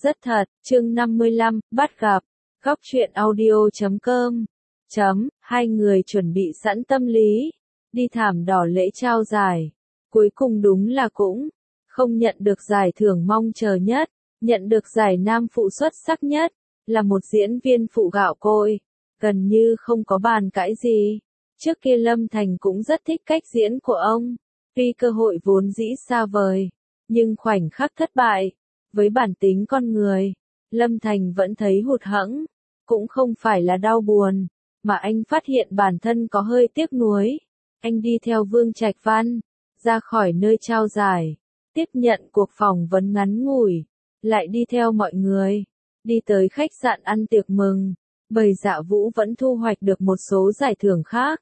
Rất thật, chương 55, bắt gặp. Góc truyện audio.com. Hai người chuẩn bị sẵn tâm lý, đi thảm đỏ lễ trao giải. Cuối cùng đúng là cũng không nhận được giải thưởng mong chờ nhất, nhận được giải nam phụ xuất sắc nhất, là một diễn viên phụ gạo cội, gần như không có bàn cãi gì. Trước kia Lâm Thành cũng rất thích cách diễn của ông, tuy cơ hội vốn dĩ xa vời, nhưng khoảnh khắc thất bại, với bản tính con người, Lâm Thành vẫn thấy hụt hẫng, cũng không phải là đau buồn, mà anh phát hiện bản thân có hơi tiếc nuối. Anh đi theo Vương Trạch Văn, ra khỏi nơi trao giải, tiếp nhận cuộc phỏng vấn ngắn ngủi, lại đi theo mọi người, đi tới khách sạn ăn tiệc mừng, bởi Dạ Vũ vẫn thu hoạch được một số giải thưởng khác.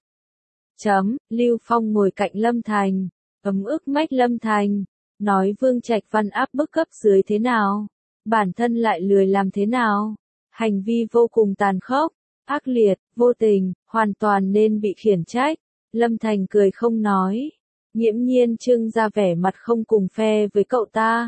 Lưu Phong ngồi cạnh Lâm Thành, ấm ức mách Lâm Thành, nói Vương Trạch Văn áp bức cấp dưới thế nào, bản thân lại lười làm thế nào, hành vi vô cùng tàn khốc, ác liệt, vô tình, hoàn toàn nên bị khiển trách. Lâm Thành cười không nói, nghiễm nhiên trưng ra vẻ mặt không cùng phe với cậu ta.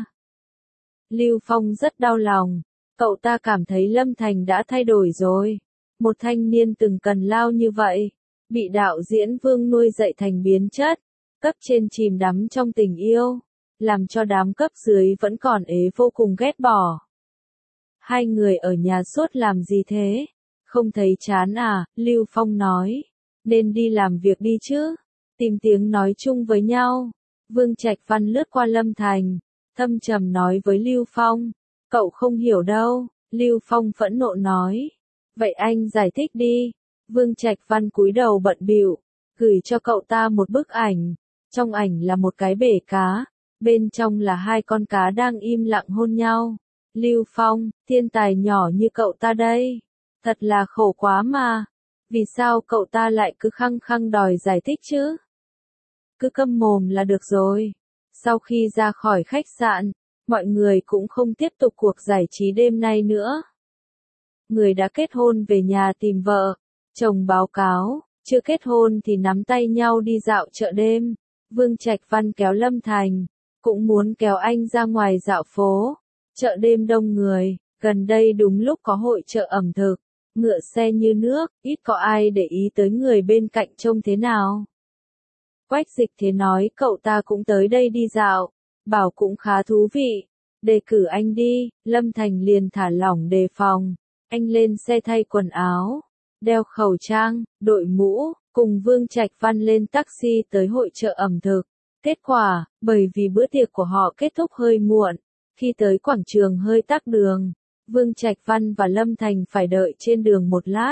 Lưu Phong rất đau lòng, cậu ta cảm thấy Lâm Thành đã thay đổi rồi, một thanh niên từng cần lao như vậy, bị đạo diễn Vương nuôi dạy thành biến chất, cấp trên chìm đắm trong tình yêu, làm cho đám cấp dưới vẫn còn ế vô cùng ghét bỏ. Hai người ở nhà suốt làm gì thế? Không thấy chán à? Lưu Phong nói, nên đi làm việc đi chứ, tìm tiếng nói chung với nhau. Vương Trạch Văn lướt qua Lâm Thành, thâm trầm nói với Lưu Phong, cậu không hiểu đâu. Lưu Phong phẫn nộ nói, vậy anh giải thích đi. Vương Trạch Văn cúi đầu bận bịu, gửi cho cậu ta một bức ảnh, trong ảnh là một cái bể cá, bên trong là hai con cá đang im lặng hôn nhau. Lưu Phong, thiên tài nhỏ như cậu ta đây, thật là khổ quá mà, vì sao cậu ta lại cứ khăng khăng đòi giải thích chứ? Cứ câm mồm là được rồi. Sau khi ra khỏi khách sạn, mọi người cũng không tiếp tục cuộc giải trí đêm nay nữa. Người đã kết hôn về nhà tìm vợ, chồng báo cáo, chưa kết hôn thì nắm tay nhau đi dạo chợ đêm. Vương Trạch Văn kéo Lâm Thành, cũng muốn kéo anh ra ngoài dạo phố. Chợ đêm đông người, gần đây đúng lúc có hội chợ ẩm thực, ngựa xe như nước, ít có ai để ý tới người bên cạnh trông thế nào. Quách Dịch Thế nói cậu ta cũng tới đây đi dạo, bảo cũng khá thú vị, đề cử anh đi. Lâm Thành liền thả lỏng đề phòng, anh lên xe thay quần áo, đeo khẩu trang, đội mũ, cùng Vương Trạch Văn lên taxi tới hội chợ ẩm thực. Kết quả, bởi vì bữa tiệc của họ kết thúc hơi muộn, khi tới quảng trường hơi tắc đường, Vương Trạch Văn và Lâm Thành phải đợi trên đường một lát.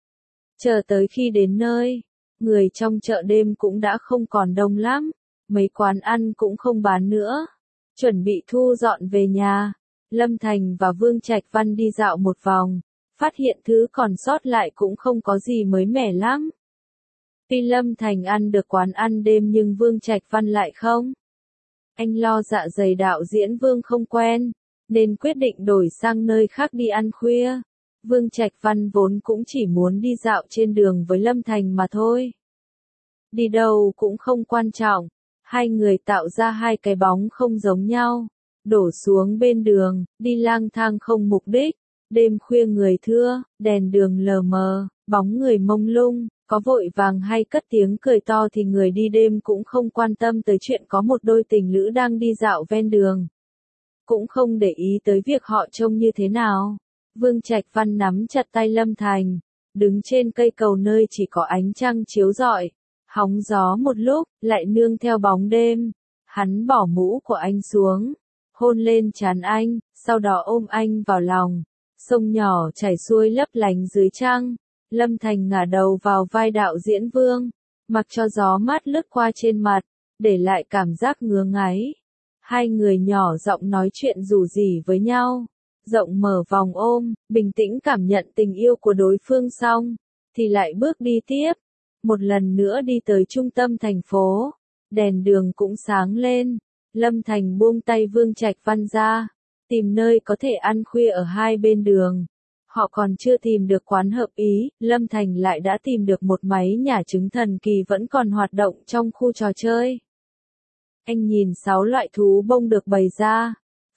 Chờ tới khi đến nơi, người trong chợ đêm cũng đã không còn đông lắm, mấy quán ăn cũng không bán nữa. Chuẩn bị thu dọn về nhà, Lâm Thành và Vương Trạch Văn đi dạo một vòng, phát hiện thứ còn sót lại cũng không có gì mới mẻ lắm. Tuy Lâm Thành ăn được quán ăn đêm nhưng Vương Trạch Văn lại không. Anh lo dạ dày đạo diễn Vương không quen, nên quyết định đổi sang nơi khác đi ăn khuya. Vương Trạch Văn vốn cũng chỉ muốn đi dạo trên đường với Lâm Thành mà thôi. Đi đâu cũng không quan trọng, hai người tạo ra hai cái bóng không giống nhau, đổ xuống bên đường, đi lang thang không mục đích. Đêm khuya người thưa, đèn đường lờ mờ, bóng người mông lung, có vội vàng hay cất tiếng cười to thì người đi đêm cũng không quan tâm tới chuyện có một đôi tình lữ đang đi dạo ven đường. Cũng không để ý tới việc họ trông như thế nào. Vương Trạch Văn nắm chặt tay Lâm Thành, đứng trên cây cầu nơi chỉ có ánh trăng chiếu rọi, hóng gió một lúc, lại nương theo bóng đêm. Hắn bỏ mũ của anh xuống, hôn lên trán anh, sau đó ôm anh vào lòng. Sông nhỏ chảy xuôi lấp lánh dưới trăng, Lâm Thành ngả đầu vào vai đạo diễn Vương, mặc cho gió mát lướt qua trên mặt, để lại cảm giác ngứa ngáy. Hai người nhỏ giọng nói chuyện rủ rỉ với nhau, rộng mở vòng ôm, bình tĩnh cảm nhận tình yêu của đối phương xong, thì lại bước đi tiếp. Một lần nữa đi tới trung tâm thành phố, đèn đường cũng sáng lên, Lâm Thành buông tay Vương Trạch Văn ra, tìm nơi có thể ăn khuya ở hai bên đường. Họ còn chưa tìm được quán hợp ý, Lâm Thành lại đã tìm được một máy nhả trứng thần kỳ vẫn còn hoạt động trong khu trò chơi. Anh nhìn 6 loại thú bông được bày ra,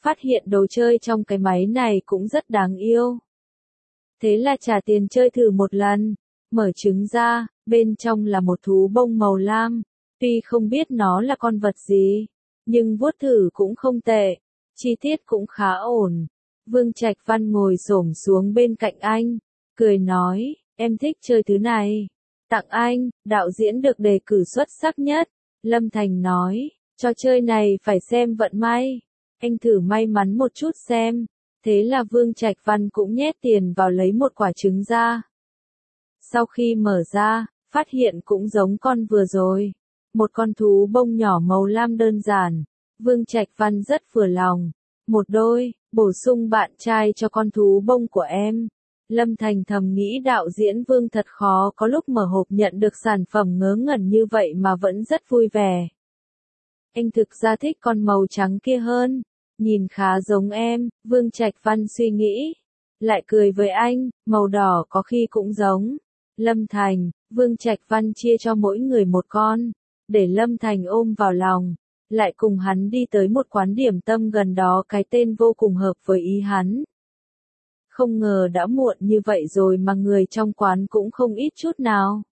phát hiện đồ chơi trong cái máy này cũng rất đáng yêu. Thế là trả tiền chơi thử một lần, mở trứng ra, bên trong là một thú bông màu lam, tuy không biết nó là con vật gì, nhưng vuốt thử cũng không tệ, chi tiết cũng khá ổn. Vương Trạch Văn ngồi xổm xuống bên cạnh anh, cười nói, em thích chơi thứ này. Tặng anh, đạo diễn được đề cử xuất sắc nhất. Lâm Thành nói, trò chơi này phải xem vận may. Anh thử may mắn một chút xem. Thế là Vương Trạch Văn cũng nhét tiền vào lấy một quả trứng ra. Sau khi mở ra, phát hiện cũng giống con vừa rồi. Một con thú bông nhỏ màu lam đơn giản. Vương Trạch Văn rất vừa lòng. Một đôi, bổ sung bạn trai cho con thú bông của em. Lâm Thành thầm nghĩ đạo diễn Vương thật khó có lúc mở hộp nhận được sản phẩm ngớ ngẩn như vậy mà vẫn rất vui vẻ. Anh thực ra thích con màu trắng kia hơn. Nhìn khá giống em, Vương Trạch Văn suy nghĩ. Lại cười với anh, màu đỏ có khi cũng giống. Lâm Thành, Vương Trạch Văn chia cho mỗi người một con. Để Lâm Thành ôm vào lòng. Lại cùng hắn đi tới một quán điểm tâm gần đó, cái tên vô cùng hợp với ý hắn. Không ngờ đã muộn như vậy rồi mà người trong quán cũng không ít chút nào.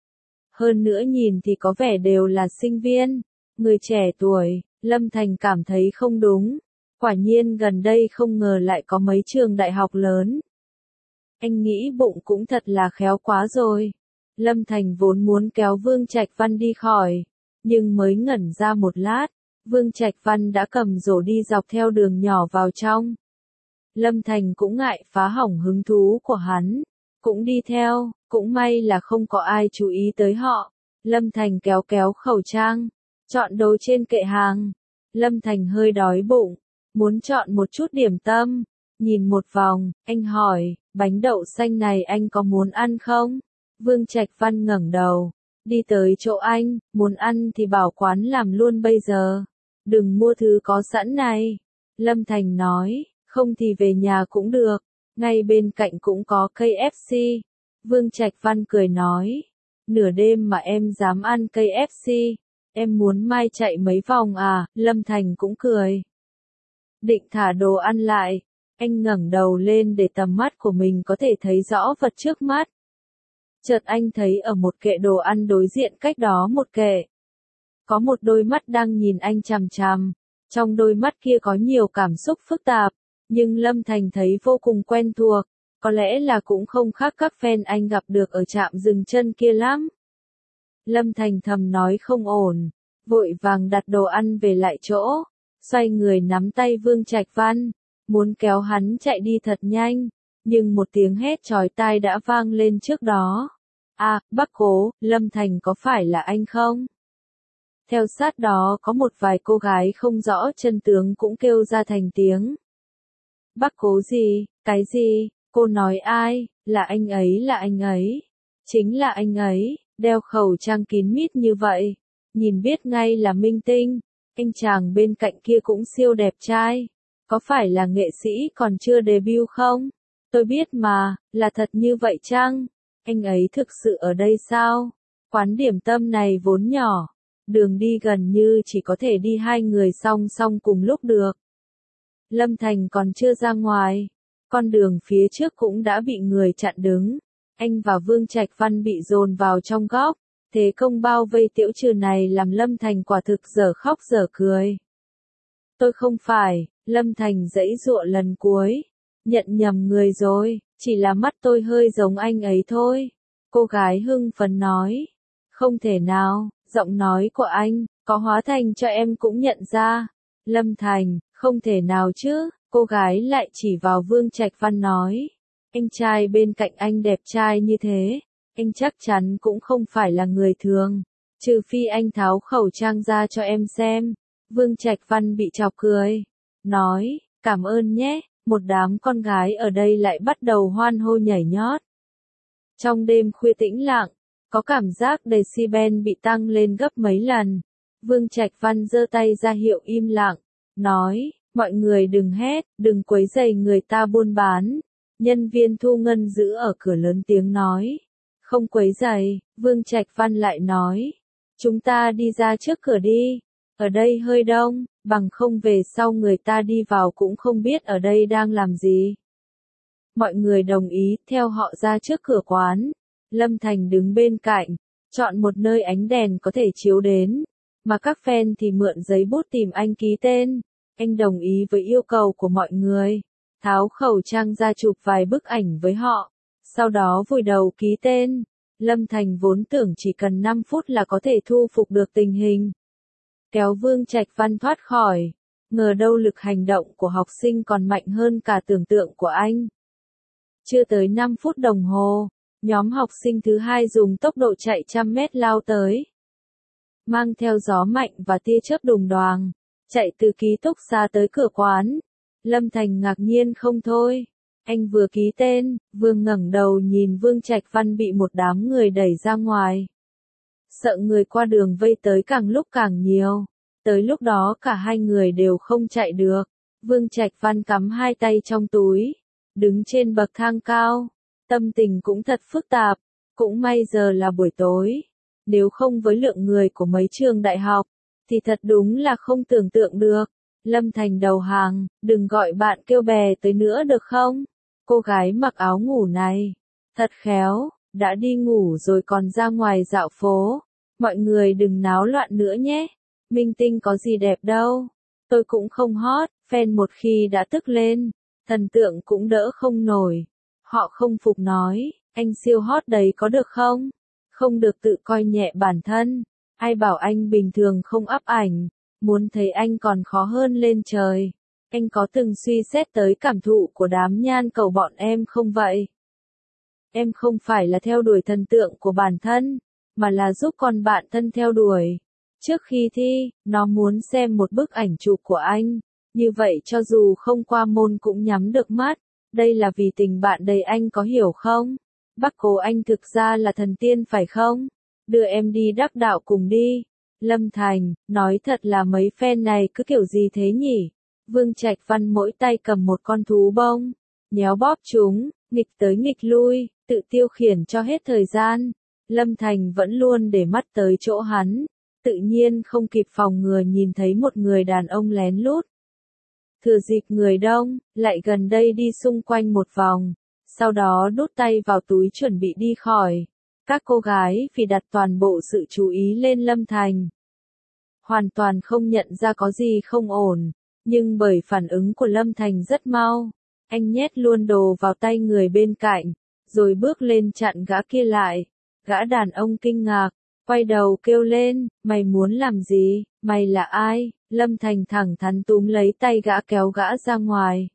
Hơn nữa nhìn thì có vẻ đều là sinh viên, người trẻ tuổi. Lâm Thành cảm thấy không đúng. Quả nhiên gần đây không ngờ lại có mấy trường đại học lớn. Anh nghĩ bụng cũng thật là khéo quá rồi. Lâm Thành vốn muốn kéo Vương Trạch Văn đi khỏi, nhưng mới ngẩn ra một lát, Vương Trạch Văn đã cầm rổ đi dọc theo đường nhỏ vào trong. Lâm Thành cũng ngại phá hỏng hứng thú của hắn, cũng đi theo, cũng may là không có ai chú ý tới họ. Lâm Thành kéo kéo khẩu trang, chọn đồ trên kệ hàng. Lâm Thành hơi đói bụng, muốn chọn một chút điểm tâm. Nhìn một vòng, anh hỏi, bánh đậu xanh này anh có muốn ăn không? Vương Trạch Văn ngẩng đầu, đi tới chỗ anh, muốn ăn thì bảo quán làm luôn bây giờ. Đừng mua thứ có sẵn này. Lâm Thành nói, không thì về nhà cũng được, ngay bên cạnh cũng có KFC. Vương Trạch Văn cười nói, nửa đêm mà em dám ăn KFC, em muốn mai chạy mấy vòng à? Lâm Thành cũng cười. Định thả đồ ăn lại, anh ngẩng đầu lên để tầm mắt của mình có thể thấy rõ vật trước mắt. Chợt anh thấy ở một kệ đồ ăn đối diện cách đó một kệ, có một đôi mắt đang nhìn anh chằm chằm. Trong đôi mắt kia có nhiều cảm xúc phức tạp, nhưng Lâm Thành thấy vô cùng quen thuộc, có lẽ là cũng không khác các fan anh gặp được ở trạm dừng chân kia lắm. Lâm Thành thầm nói không ổn, vội vàng đặt đồ ăn về lại chỗ, xoay người nắm tay Vương Trạch Văn, muốn kéo hắn chạy đi thật nhanh, nhưng một tiếng hét chói tai đã vang lên trước đó. À, bác Cố, Lâm Thành có phải là anh không? Theo sát đó có một vài cô gái không rõ chân tướng cũng kêu ra thành tiếng. Bác Cố gì, cái gì, cô nói ai, là anh ấy, chính là anh ấy, đeo khẩu trang kín mít như vậy, nhìn biết ngay là minh tinh, anh chàng bên cạnh kia cũng siêu đẹp trai, có phải là nghệ sĩ còn chưa debut không? Tôi biết mà, là thật như vậy chăng? Anh ấy thực sự ở đây sao? Quán điểm tâm này vốn nhỏ, đường đi gần như chỉ có thể đi hai người song song cùng lúc được. Lâm Thành còn chưa ra ngoài, con đường phía trước cũng đã bị người chặn đứng. Anh và Vương Trạch Văn bị dồn vào trong góc, thế công bao vây Tiểu Trừ này làm Lâm Thành quả thực dở khóc dở cười. Tôi không phải, Lâm Thành giãy giụa lần cuối, nhận nhầm người rồi, chỉ là mắt tôi hơi giống anh ấy thôi. Cô gái hưng phấn nói, không thể nào, giọng nói của anh, có hóa thành cho em cũng nhận ra. Lâm Thành, không thể nào chứ, cô gái lại chỉ vào Vương Trạch Văn nói, anh trai bên cạnh anh đẹp trai như thế, anh chắc chắn cũng không phải là người thường, trừ phi anh tháo khẩu trang ra cho em xem. Vương Trạch Văn bị chọc cười, nói, cảm ơn nhé, một đám con gái ở đây lại bắt đầu hoan hô nhảy nhót. Trong đêm khuya tĩnh lặng, có cảm giác decibel bị tăng lên gấp mấy lần. Vương Trạch Văn giơ tay ra hiệu im lặng, nói, mọi người đừng hét, đừng quấy rầy người ta buôn bán. Nhân viên thu ngân giữ ở cửa lớn tiếng nói, không quấy rầy. Vương Trạch Văn lại nói, chúng ta đi ra trước cửa đi. ở đây hơi đông, bằng không về sau người ta đi vào cũng không biết ở đây đang làm gì. Mọi người đồng ý, theo họ ra trước cửa quán. Lâm Thành đứng bên cạnh, chọn một nơi ánh đèn có thể chiếu đến, mà các fan thì mượn giấy bút tìm anh ký tên. Anh đồng ý với yêu cầu của mọi người, tháo khẩu trang ra chụp vài bức ảnh với họ, sau đó vùi đầu ký tên. Lâm Thành vốn tưởng chỉ cần 5 phút là có thể thu phục được tình hình, kéo Vương Trạch Văn thoát khỏi, ngờ đâu lực hành động của học sinh còn mạnh hơn cả tưởng tượng của anh. Chưa tới 5 phút đồng hồ, nhóm học sinh thứ hai dùng tốc độ chạy 100 mét lao tới, mang theo gió mạnh và tia chớp đùng đoàng, chạy từ ký túc xá tới cửa quán. Lâm Thành ngạc nhiên không thôi. Anh vừa ký tên, vừa ngẩng đầu nhìn Vương Trạch Văn bị một đám người đẩy ra ngoài. Sợ người qua đường vây tới càng lúc càng nhiều. Tới lúc đó cả hai người đều không chạy được. Vương Trạch Văn cắm hai tay trong túi, đứng trên bậc thang cao. Tâm tình cũng thật phức tạp. Cũng may giờ là buổi tối. Nếu không với lượng người của mấy trường đại học, thì thật đúng là không tưởng tượng được. Lâm Thành đầu hàng, đừng gọi bạn kêu bè tới nữa được không? Cô gái mặc áo ngủ này, thật khéo, đã đi ngủ rồi còn ra ngoài dạo phố. Mọi người đừng náo loạn nữa nhé. Minh tinh có gì đẹp đâu. Tôi cũng không hot, fan một khi đã tức lên, thần tượng cũng đỡ không nổi. Họ không phục nói, anh siêu hot đấy có được không? Không được tự coi nhẹ bản thân. Ai bảo anh bình thường không up ảnh, muốn thấy anh còn khó hơn lên trời. Anh có từng suy xét tới cảm thụ của đám nhan cầu bọn em không vậy? Em không phải là theo đuổi thần tượng của bản thân, mà là giúp con bạn thân theo đuổi. Trước khi thi, nó muốn xem một bức ảnh chụp của anh, như vậy cho dù không qua môn cũng nhắm được mắt. Đây là vì tình bạn đầy, anh có hiểu không? Bác Cố anh thực ra là thần tiên phải không? Đưa em đi đắc đạo cùng đi. Lâm Thành, nói thật là mấy fan này cứ kiểu gì thế nhỉ? Vương Trạch Văn mỗi tay cầm một con thú bông, nhéo bóp chúng, nghịch tới nghịch lui, tự tiêu khiển cho hết thời gian. Lâm Thành vẫn luôn để mắt tới chỗ hắn, tự nhiên không kịp phòng ngừa nhìn thấy một người đàn ông lén lút. Thừa dịp người đông, lại gần đây đi xung quanh một vòng, sau đó đút tay vào túi chuẩn bị đi khỏi. Các cô gái vì đặt toàn bộ sự chú ý lên Lâm Thành, hoàn toàn không nhận ra có gì không ổn, nhưng bởi phản ứng của Lâm Thành rất mau, anh nhét luôn đồ vào tay người bên cạnh, rồi bước lên chặn gã kia lại. Gã đàn ông kinh ngạc, quay đầu kêu lên, mày muốn làm gì, mày là ai? Lâm Thành thẳng thắn túm lấy tay gã kéo gã ra ngoài.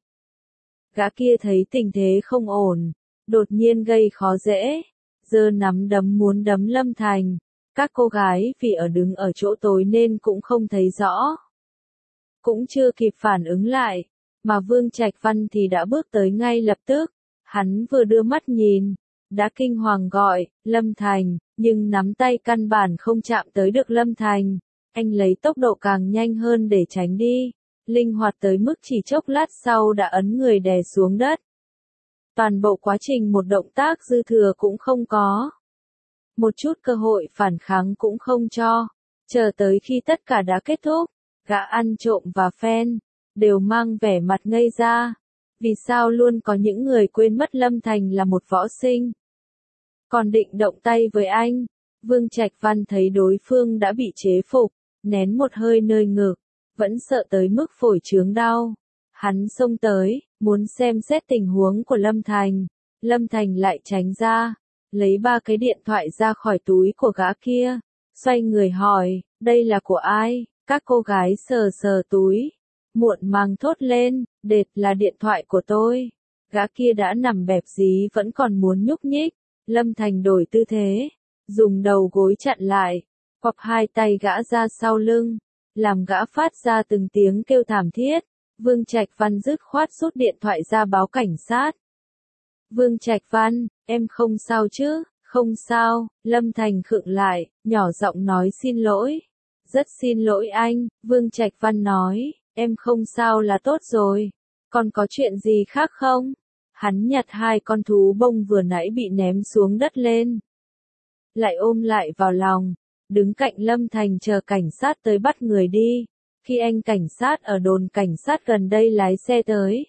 Gã kia thấy tình thế không ổn, đột nhiên gây khó dễ, giơ nắm đấm muốn đấm Lâm Thành. Các cô gái vì đứng ở chỗ tối nên cũng không thấy rõ, cũng chưa kịp phản ứng lại, mà Vương Trạch Văn thì đã bước tới ngay lập tức. Hắn vừa đưa mắt nhìn, đã kinh hoàng gọi, Lâm Thành, nhưng nắm tay căn bản không chạm tới được Lâm Thành. Anh lấy tốc độ càng nhanh hơn để tránh đi, linh hoạt tới mức chỉ chốc lát sau đã ấn người đè xuống đất. Toàn bộ quá trình một động tác dư thừa cũng không có. Một chút cơ hội phản kháng cũng không cho. Chờ tới khi tất cả đã kết thúc, gã ăn trộm và fan đều mang vẻ mặt ngây ra. Vì sao luôn có những người quên mất Lâm Thành là một võ sinh, còn định động tay với anh? Vương Trạch Văn thấy đối phương đã bị chế phục, nén một hơi nơi ngực, vẫn sợ tới mức phổi chướng đau. Hắn xông tới, muốn xem xét tình huống của Lâm Thành. Lâm Thành lại tránh ra, lấy 3 cái điện thoại ra khỏi túi của gã kia, xoay người hỏi, đây là của ai? Các cô gái sờ sờ túi, muộn màng thốt lên, đệt là điện thoại của tôi. Gã kia đã nằm bẹp dí vẫn còn muốn nhúc nhích. Lâm Thành đổi tư thế, dùng đầu gối chặn lại, quặp hai tay gã ra sau lưng, làm gã phát ra từng tiếng kêu thảm thiết. Vương Trạch Văn dứt khoát rút điện thoại ra báo cảnh sát. Vương Trạch Văn, em không sao chứ? Không sao. Lâm Thành khựng lại, nhỏ giọng nói xin lỗi. Rất xin lỗi anh, Vương Trạch Văn nói, em không sao là tốt rồi. Còn có chuyện gì khác không? Hắn nhặt 2 con thú bông vừa nãy bị ném xuống đất lên, lại ôm lại vào lòng, đứng cạnh Lâm Thành chờ cảnh sát tới bắt người đi. Khi anh cảnh sát ở đồn cảnh sát gần đây lái xe tới,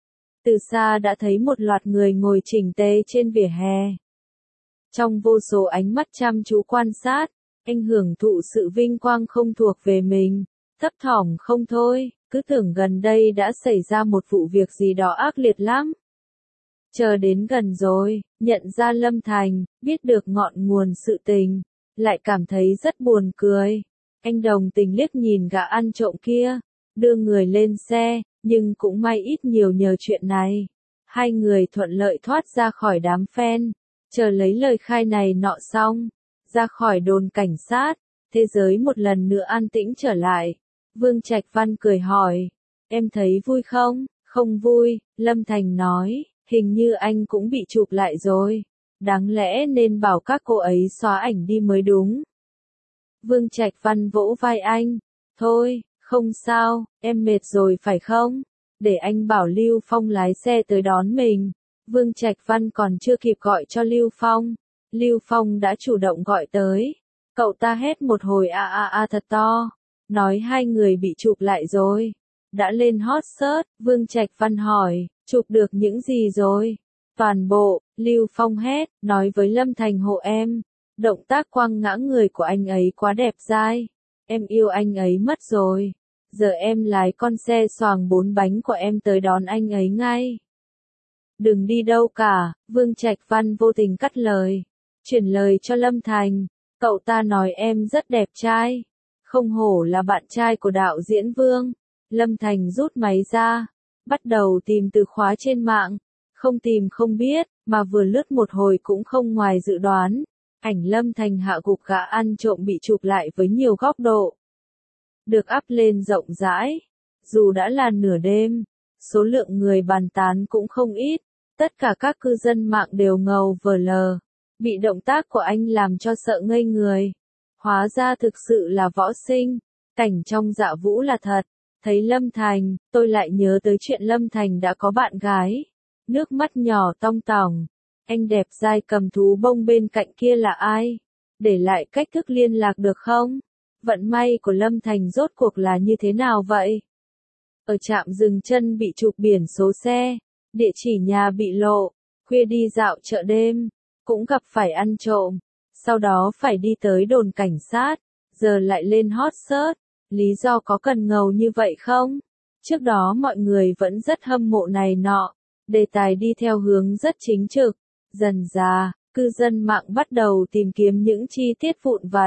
từ xa đã thấy một loạt người ngồi chỉnh tề trên vỉa hè. Trong vô số ánh mắt chăm chú quan sát, anh hưởng thụ sự vinh quang không thuộc về mình, thấp thỏm không thôi, cứ tưởng gần đây đã xảy ra một vụ việc gì đó ác liệt lắm. Chờ đến gần rồi, nhận ra Lâm Thành, biết được ngọn nguồn sự tình, lại cảm thấy rất buồn cười. Anh đồng tình liếc nhìn gã ăn trộm kia, đưa người lên xe, nhưng cũng may ít nhiều nhờ chuyện này. Hai người thuận lợi thoát ra khỏi đám fan, chờ lấy lời khai này nọ xong, ra khỏi đồn cảnh sát, thế giới một lần nữa an tĩnh trở lại. Vương Trạch Văn cười hỏi, em thấy vui không? Không vui, Lâm Thành nói, hình như anh cũng bị chụp lại rồi. Đáng lẽ nên bảo các cô ấy xóa ảnh đi mới đúng. Vương Trạch Văn vỗ vai anh, thôi, không sao, em mệt rồi phải không? Để anh bảo Lưu Phong lái xe tới đón mình. Vương Trạch Văn còn chưa kịp gọi cho Lưu Phong. Lưu Phong đã chủ động gọi tới. Cậu ta hét một hồi a thật to. Nói hai người bị chụp lại rồi. Đã lên hot search, Vương Trạch Văn hỏi, chụp được những gì rồi? Toàn bộ, Lưu Phong hét, nói với Lâm Thành hộ em. Động tác quăng ngã người của anh ấy quá đẹp dai. Em yêu anh ấy mất rồi. Giờ em lái con xe xoàng 4 bánh của em tới đón anh ấy ngay. Đừng đi đâu cả, Vương Trạch Văn vô tình cắt lời. Chuyển lời cho Lâm Thành, cậu ta nói em rất đẹp trai. Không hổ là bạn trai của đạo diễn Vương. Lâm Thành rút máy ra, bắt đầu tìm từ khóa trên mạng. Không tìm không biết, mà vừa lướt một hồi cũng không ngoài dự đoán. Ảnh Lâm Thành hạ gục gã ăn trộm bị chụp lại với nhiều góc độ. Được up lên rộng rãi. Dù đã là nửa đêm, số lượng người bàn tán cũng không ít. Tất cả các cư dân mạng đều ngầu vờ lờ. Bị động tác của anh làm cho sợ ngây người. Hóa ra thực sự là võ sinh. Cảnh trong Dạ Vũ là thật. Thấy Lâm Thành, tôi lại nhớ tới chuyện Lâm Thành đã có bạn gái. Nước mắt nhỏ tong tỏng. Anh đẹp dai cầm thú bông bên cạnh kia là ai? Để lại cách thức liên lạc được không? Vận may của Lâm Thành rốt cuộc là như thế nào vậy? Ở trạm dừng chân bị chụp biển số xe, địa chỉ nhà bị lộ, khuya đi dạo chợ đêm, cũng gặp phải ăn trộm, sau đó phải đi tới đồn cảnh sát, giờ lại lên hot search, lý do có cần ngầu như vậy không? Trước đó mọi người vẫn rất hâm mộ này nọ, đề tài đi theo hướng rất chính trực, dần dà, cư dân mạng bắt đầu tìm kiếm những chi tiết vụn vặt.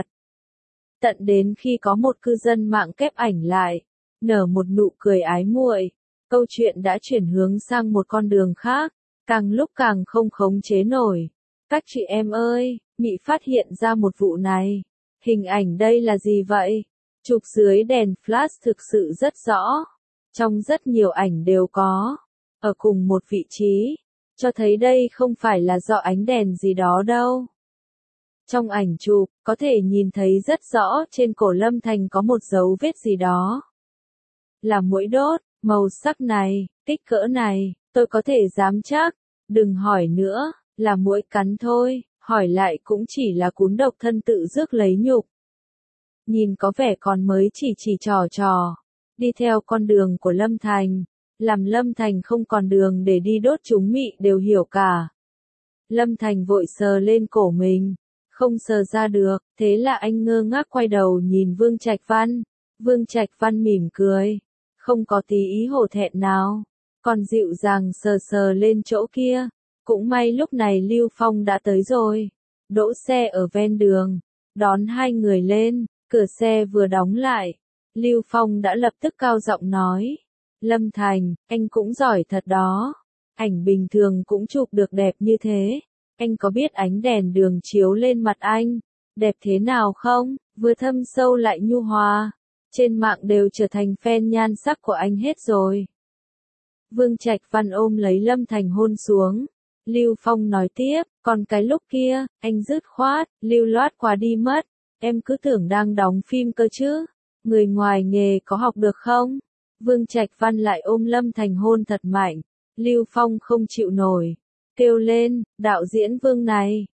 Tận đến khi có một cư dân mạng kép ảnh lại, nở một nụ cười ái muội, câu chuyện đã chuyển hướng sang một con đường khác, càng lúc càng không khống chế nổi. Các chị em ơi, Mị phát hiện ra một vụ này. Hình ảnh đây là gì vậy? Chụp dưới đèn flash thực sự rất rõ. Trong rất nhiều ảnh đều có. Ở cùng một vị trí. Cho thấy đây không phải là do ánh đèn gì đó đâu. Trong ảnh chụp, có thể nhìn thấy rất rõ trên cổ Lâm Thành có một dấu vết gì đó. Là muỗi đốt, màu sắc này, kích cỡ này, tôi có thể dám chắc. Đừng hỏi nữa, là muỗi cắn thôi, hỏi lại cũng chỉ là cún độc thân tự rước lấy nhục. Nhìn có vẻ còn mới chỉ trò. Đi theo con đường của Lâm Thành, làm Lâm Thành không còn đường để đi đốt chúng Mị đều hiểu cả. Lâm Thành vội sờ lên cổ mình. Không sờ ra được, thế là anh ngơ ngác quay đầu nhìn Vương Trạch Văn. Vương Trạch Văn mỉm cười, không có tí ý hổ thẹn nào, còn dịu dàng sờ lên chỗ kia. Cũng may lúc này Lưu Phong đã tới rồi, đỗ xe ở ven đường, đón hai người lên, cửa xe vừa đóng lại. Lưu Phong đã lập tức cao giọng nói, Lâm Thành, anh cũng giỏi thật đó, ảnh bình thường cũng chụp được đẹp như thế. Anh có biết ánh đèn đường chiếu lên mặt anh, đẹp thế nào không? Vừa thâm sâu lại nhu hòa. Trên mạng đều trở thành fan nhan sắc của anh hết rồi. Vương Trạch Văn ôm lấy Lâm Thành hôn xuống. Lưu Phong nói tiếp, còn cái lúc kia, anh dứt khoát, lưu loát quá đi mất. Em cứ tưởng đang đóng phim cơ chứ. Người ngoài nghề có học được không? Vương Trạch Văn lại ôm Lâm Thành hôn thật mạnh. Lưu Phong không chịu nổi. Kêu lên, đạo diễn Vương này,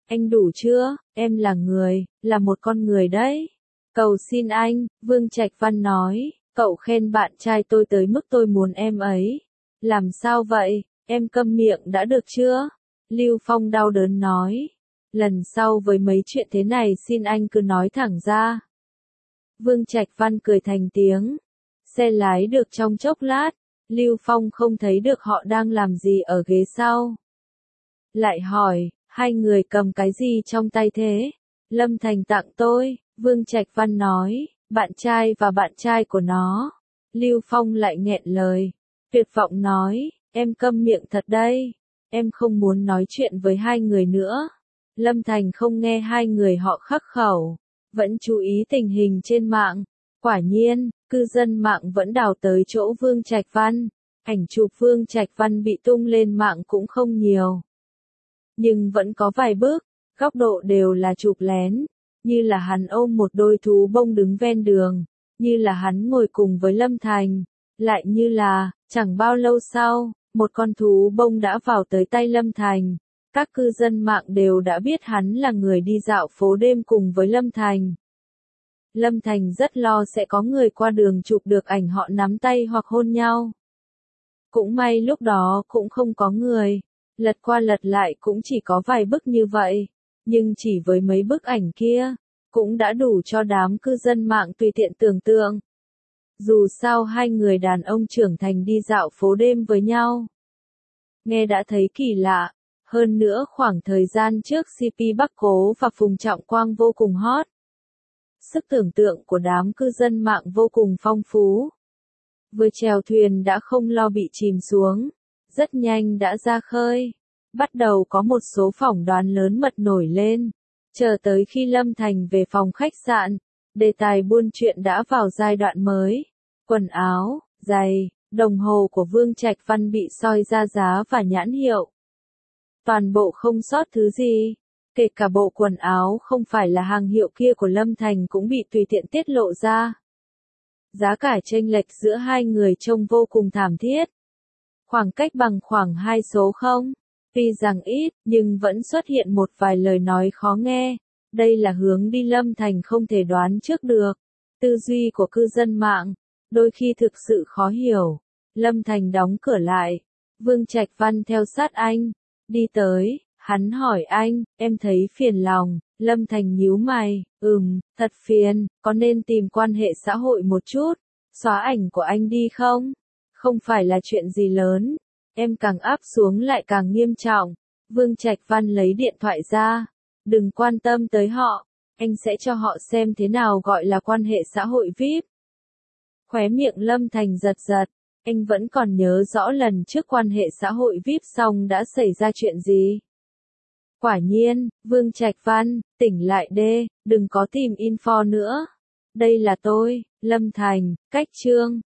Anh đủ chưa, em là người, là một con người đấy. Cầu xin anh, Vương Trạch Văn nói, cậu khen bạn trai tôi tới mức tôi muốn em ấy. Làm sao vậy, em câm miệng đã được chưa? Lưu Phong đau đớn nói. Lần sau với mấy chuyện thế này xin anh cứ nói thẳng ra. Vương Trạch Văn cười thành tiếng. Xe lái được trong chốc lát, Lưu Phong không thấy được họ đang làm gì ở ghế sau. Lại hỏi, hai người cầm cái gì trong tay thế? Lâm Thành tặng tôi, Vương Trạch Văn nói, bạn trai và bạn trai của nó. Lưu Phong lại nghẹn lời, tuyệt vọng nói, em câm miệng thật đây, em không muốn nói chuyện với hai người nữa. Lâm Thành không nghe hai người họ khắc khẩu, vẫn chú ý tình hình trên mạng. Quả nhiên, cư dân mạng vẫn đào tới chỗ Vương Trạch Văn. Ảnh chụp Vương Trạch Văn bị tung lên mạng cũng không nhiều, nhưng vẫn có vài bức, góc độ đều là chụp lén, như là hắn ôm một đôi thú bông đứng ven đường, như là hắn ngồi cùng với Lâm Thành, lại như là, chẳng bao lâu sau, một con thú bông đã vào tới tay Lâm Thành. Các cư dân mạng đều đã biết hắn là người đi dạo phố đêm cùng với Lâm Thành. Lâm Thành rất lo sẽ có người qua đường chụp được ảnh họ nắm tay hoặc hôn nhau. Cũng may lúc đó cũng không có người. Lật qua lật lại cũng chỉ có vài bức như vậy, nhưng chỉ với mấy bức ảnh kia, cũng đã đủ cho đám cư dân mạng tùy tiện tưởng tượng. Dù sao hai người đàn ông trưởng thành đi dạo phố đêm với nhau, nghe đã thấy kỳ lạ, hơn nữa khoảng thời gian trước CP Bắc Cố và Phùng Trọng Quang vô cùng hot. Sức tưởng tượng của đám cư dân mạng vô cùng phong phú. Vừa chèo thuyền đã không lo bị chìm xuống. Rất nhanh đã ra khơi. Bắt đầu có một số phỏng đoán lớn mật nổi lên. Chờ tới khi Lâm Thành về phòng khách sạn, đề tài buôn chuyện đã vào giai đoạn mới. Quần áo, giày, đồng hồ của Vương Trạch Văn bị soi ra giá và nhãn hiệu. Toàn bộ không sót thứ gì. Kể cả bộ quần áo không phải là hàng hiệu kia của Lâm Thành cũng bị tùy tiện tiết lộ ra. Giá cả chênh lệch giữa hai người trông vô cùng thảm thiết. Khoảng cách bằng khoảng 2 số 0. Tuy rằng ít, nhưng vẫn xuất hiện một vài lời nói khó nghe. Đây là hướng đi Lâm Thành không thể đoán trước được. Tư duy của cư dân mạng, đôi khi thực sự khó hiểu. Lâm Thành đóng cửa lại. Vương Trạch Văn theo sát anh. Đi tới, hắn hỏi anh, em thấy phiền lòng. Lâm Thành nhíu mày, thật phiền, có nên tìm quan hệ xã hội một chút, xóa ảnh của anh đi không? Không phải là chuyện gì lớn, em càng áp xuống lại càng nghiêm trọng. Vương Trạch Văn lấy điện thoại ra, đừng quan tâm tới họ, anh sẽ cho họ xem thế nào gọi là quan hệ xã hội VIP. Khóe miệng Lâm Thành giật giật, anh vẫn còn nhớ rõ lần trước quan hệ xã hội VIP xong đã xảy ra chuyện gì. Quả nhiên, Vương Trạch Văn, tỉnh lại đê, đừng có tìm info nữa. Đây là tôi, Lâm Thành, cách chương.